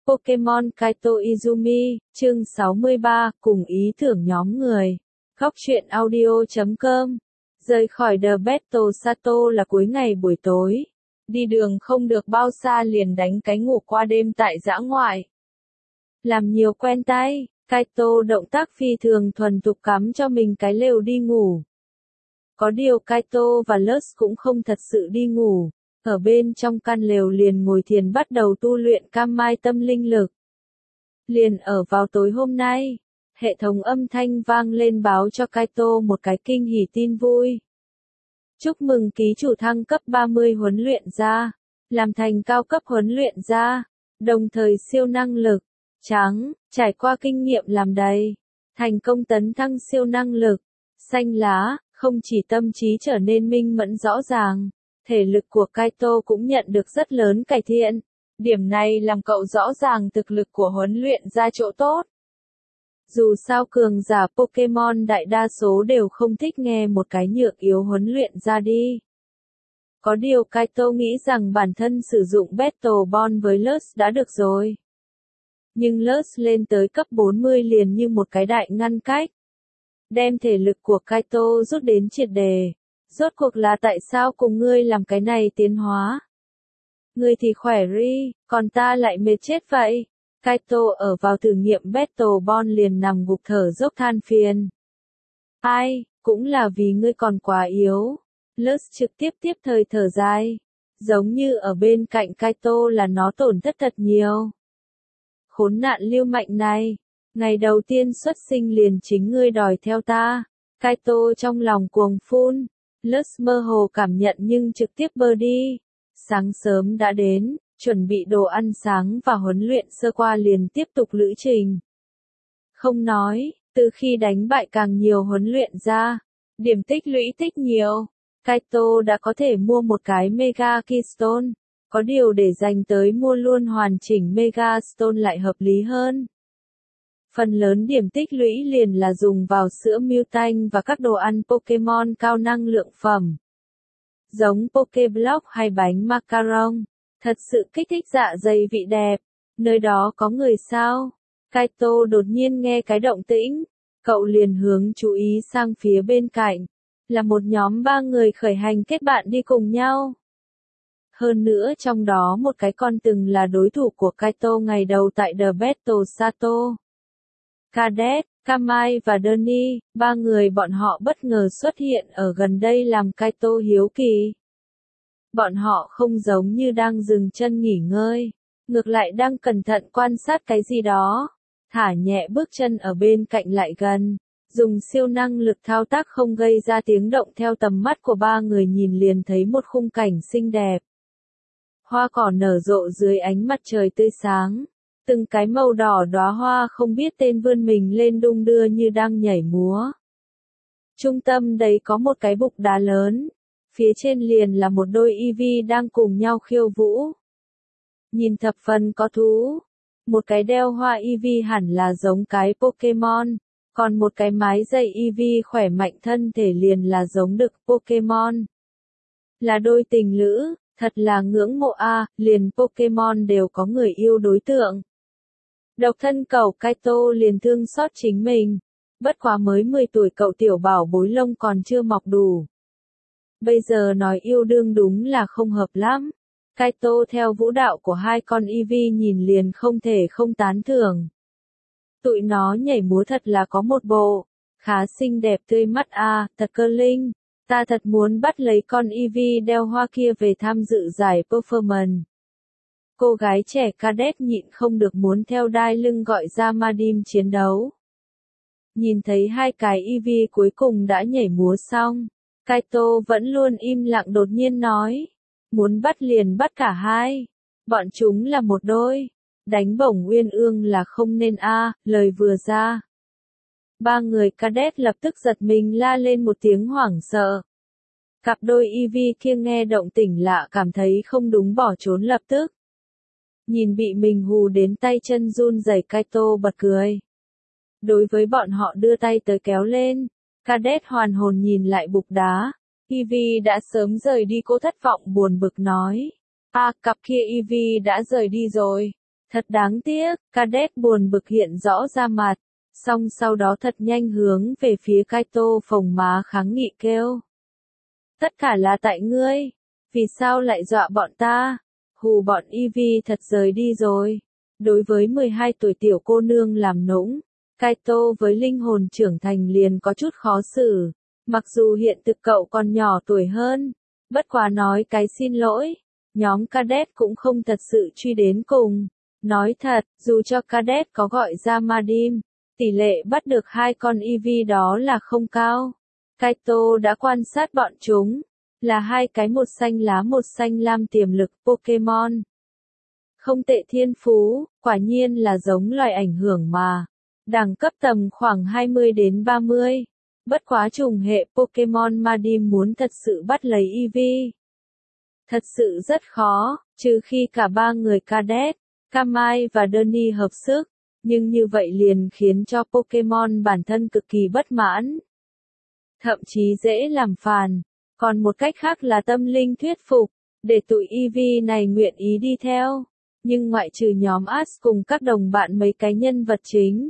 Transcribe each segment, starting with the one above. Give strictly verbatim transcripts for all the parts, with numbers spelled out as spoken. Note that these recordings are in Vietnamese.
Pokemon Kaito Izumi, chương sáu mươi ba, cùng ý tưởng nhóm người. Góc truyện audio chấm com. Rời khỏi The Battle Sato là cuối ngày buổi tối. Đi đường không được bao xa liền đánh cái ngủ qua đêm tại dã ngoại. Làm nhiều quen tay, Kaito động tác phi thường thuần thục cắm cho mình cái lều đi ngủ. Có điều Kaito và Luz cũng không thật sự đi ngủ. Ở bên trong căn lều liền ngồi thiền bắt đầu tu luyện cam mai tâm linh lực. Liền ở vào tối hôm nay, hệ thống âm thanh vang lên báo cho Kaito một cái kinh hỉ tin vui. Chúc mừng ký chủ thăng cấp ba mươi huấn luyện gia, làm thành cao cấp huấn luyện gia, đồng thời siêu năng lực, trắng, trải qua kinh nghiệm làm đầy, thành công tấn thăng siêu năng lực, xanh lá, không chỉ tâm trí trở nên minh mẫn rõ ràng. Thể lực của Kaito cũng nhận được rất lớn cải thiện. Điểm này làm cậu rõ ràng thực lực của huấn luyện ra chỗ tốt. Dù sao cường giả Pokemon đại đa số đều không thích nghe một cái nhược yếu huấn luyện ra đi. Có điều Kaito nghĩ rằng bản thân sử dụng Battle Bond với Luz đã được rồi. Nhưng Luz lên tới cấp bốn mươi liền như một cái đại ngăn cách. Đem thể lực của Kaito rút đến triệt đề. Rốt cuộc là tại sao cùng ngươi làm cái này tiến hóa? Ngươi thì khỏe ri, còn ta lại mệt chết vậy. Kaito ở vào thử nghiệm Battle Bond liền nằm gục thở dốc than phiền. Ai, cũng là vì ngươi còn quá yếu. Luz trực tiếp tiếp thời thở dài. Giống như ở bên cạnh Kaito là nó tổn thất thật nhiều. Khốn nạn lưu mạnh này. Ngày đầu tiên xuất sinh liền chính ngươi đòi theo ta. Kaito trong lòng cuồng phun. Luz mơ hồ cảm nhận nhưng trực tiếp bơ đi. Sáng sớm đã đến, chuẩn bị đồ ăn sáng và huấn luyện sơ qua liền tiếp tục lữ trình. Không nói, từ khi đánh bại càng nhiều huấn luyện ra, điểm tích lũy tích nhiều, Kaito đã có thể mua một cái Mega Keystone, có điều để dành tới mua luôn hoàn chỉnh Mega Stone lại hợp lý hơn. Phần lớn điểm tích lũy liền là dùng vào sữa Mewtang và các đồ ăn Pokemon cao năng lượng phẩm. Giống Pokéblock hay bánh macaron. Thật sự kích thích dạ dày vị đẹp. Nơi đó có người sao? Kaito đột nhiên nghe cái động tĩnh. Cậu liền hướng chú ý sang phía bên cạnh. Là một nhóm ba người khởi hành kết bạn đi cùng nhau. Hơn nữa trong đó một cái con từng là đối thủ của Kaito ngày đầu tại The Battle Sato. Cadet, Kamai và Donnie, ba người bọn họ bất ngờ xuất hiện ở gần đây làm Kaito hiếu kỳ. Bọn họ không giống như đang dừng chân nghỉ ngơi, ngược lại đang cẩn thận quan sát cái gì đó, thả nhẹ bước chân ở bên cạnh lại gần, dùng siêu năng lực thao tác không gây ra tiếng động theo tầm mắt của ba người nhìn liền thấy một khung cảnh xinh đẹp. Hoa cỏ nở rộ dưới ánh mặt trời tươi sáng. Từng cái màu đỏ đóa hoa không biết tên vươn mình lên đung đưa như đang nhảy múa. Trung tâm đấy có một cái bục đá lớn. Phía trên liền là một đôi Eevee đang cùng nhau khiêu vũ. Nhìn thập phần có thú. Một cái đeo hoa Eevee hẳn là giống cái Pokemon. Còn một cái mái dây Eevee khỏe mạnh thân thể liền là giống đực Pokemon. Là đôi tình lữ, thật là ngưỡng mộ a, à, liền Pokemon đều có người yêu đối tượng. Độc thân cậu Kaito liền thương xót chính mình. Bất quá mới mười tuổi cậu tiểu bảo bối lông còn chưa mọc đủ. Bây giờ nói yêu đương đúng là không hợp lắm. Kaito theo vũ đạo của hai con Eevee nhìn liền không thể không tán thưởng. Tụi nó nhảy múa thật là có một bộ. Khá xinh đẹp tươi mắt a, à, thật cơ linh. Ta thật muốn bắt lấy con Eevee đeo hoa kia về tham dự giải performance. Cô gái trẻ cadet nhịn không được muốn theo đai lưng gọi ra Madim chiến đấu. Nhìn thấy hai cái Eevee cuối cùng đã nhảy múa xong, Kaito vẫn luôn im lặng đột nhiên nói. Muốn bắt liền bắt cả hai. Bọn chúng là một đôi. Đánh bổng uyên ương là không nên a, à, lời vừa ra. Ba người cadet lập tức giật mình la lên một tiếng hoảng sợ. Cặp đôi Eevee kia nghe động tĩnh lạ cảm thấy không đúng bỏ trốn lập tức. Nhìn bị mình hù đến tay chân run rẩy Kaito bật cười. Đối với bọn họ đưa tay tới kéo lên, cadet hoàn hồn nhìn lại bục đá. Eevee đã sớm rời đi, cô thất vọng buồn bực nói. À, cặp kia Eevee đã rời đi rồi. Thật đáng tiếc, Cadet buồn bực hiện rõ ra mặt, song sau đó thật nhanh hướng về phía Kaito phồng má kháng nghị kêu. Tất cả là tại ngươi, vì sao lại dọa bọn ta? Hù bọn Eevee thật rời đi rồi. Đối với mười hai tuổi tiểu cô nương làm nũng, Kaito với linh hồn trưởng thành liền có chút khó xử. Mặc dù hiện thực cậu còn nhỏ tuổi hơn, bất quá nói cái xin lỗi, nhóm Cadet cũng không thật sự truy đến cùng. Nói thật, dù cho Cadet có gọi ra Madim, tỷ lệ bắt được hai con Eevee đó là không cao. Kaito đã quan sát bọn chúng, là hai cái một xanh lá một xanh lam tiềm lực Pokemon. Không tệ thiên phú, quả nhiên là giống loài ảnh hưởng mà. Đẳng cấp tầm khoảng hai mươi đến ba mươi. Bất quá trùng hệ Pokemon Madim muốn thật sự bắt lấy Eevee. Thật sự rất khó, trừ khi cả ba người Cadet, Kamai và Denny hợp sức. Nhưng như vậy liền khiến cho Pokemon bản thân cực kỳ bất mãn. Thậm chí dễ làm phàn. Còn một cách khác là tâm linh thuyết phục, để tụi Eevee này nguyện ý đi theo. Nhưng ngoại trừ nhóm Ash cùng các đồng bạn mấy cái nhân vật chính.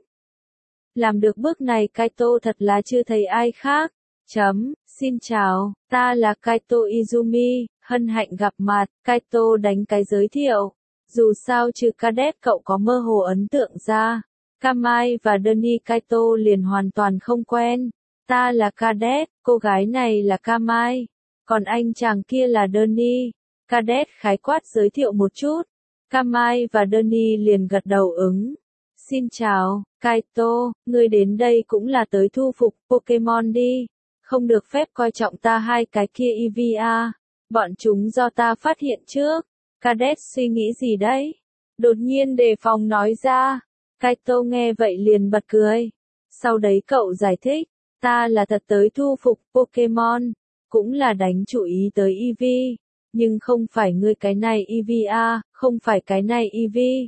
Làm được bước này Kaito thật là chưa thấy ai khác. Chấm, xin chào, ta là Kaito Izumi, hân hạnh gặp mặt, Kaito đánh cái giới thiệu. Dù sao trừ Cadet cậu có mơ hồ ấn tượng ra. Kamai và Denny Kaito liền hoàn toàn không quen. Ta là Cadet, cô gái này là Kamai. Còn anh chàng kia là Denny. Cadet khái quát giới thiệu một chút. Kamai và Denny liền gật đầu ứng. Xin chào, Kaito, ngươi đến đây cũng là tới thu phục Pokemon đi. Không được phép coi trọng ta hai cái kia Eevee à. Bọn chúng do ta phát hiện trước. Cadet suy nghĩ gì đấy? Đột nhiên đề phòng nói ra. Kaito nghe vậy liền bật cười. Sau đấy cậu giải thích. Ta là thật tới thu phục Pokemon. Cũng là đánh chú ý tới Eevee. Nhưng không phải ngươi cái này Eevee à, không phải cái này Eevee.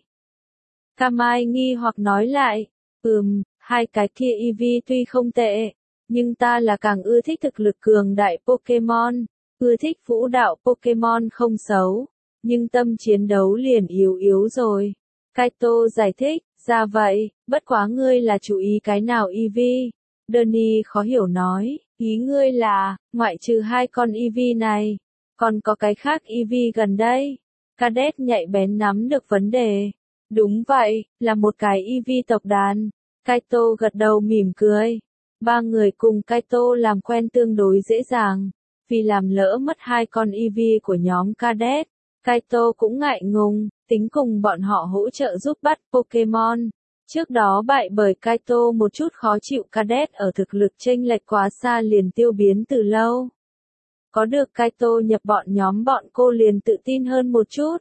Kamai nghi hoặc nói lại. Ừm, hai cái kia Eevee tuy không tệ. Nhưng ta là càng ưa thích thực lực cường đại Pokemon. Ưa thích vũ đạo Pokemon không xấu. Nhưng tâm chiến đấu liền yếu yếu rồi. Kaito giải thích, ra vậy, bất quá ngươi là chú ý cái nào Eevee? Denny khó hiểu nói, ý ngươi là, ngoại trừ hai con Eevee này, còn có cái khác Eevee gần đây. Cadet nhạy bén nắm được vấn đề. Đúng vậy, là một cái Eevee tộc đàn. Kaito gật đầu mỉm cười. Ba người cùng Kaito làm quen tương đối dễ dàng. Vì làm lỡ mất hai con Eevee của nhóm Cadet. Kaito cũng ngại ngùng, tính cùng bọn họ hỗ trợ giúp bắt Pokemon. Trước đó bại bởi Kaito một chút khó chịu Cadet ở thực lực chênh lệch quá xa liền tiêu biến từ lâu. Có được Kaito nhập bọn nhóm bọn cô liền tự tin hơn một chút.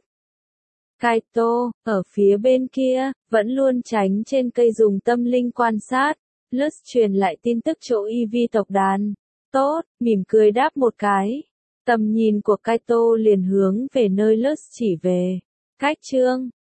Kaito, ở phía bên kia, vẫn luôn tránh trên cây dùng tâm linh quan sát. Lus truyền lại tin tức chỗ Eevee tộc đàn. Tốt, mỉm cười đáp một cái. Tầm nhìn của Kaito liền hướng về nơi Lus chỉ về. Cách chương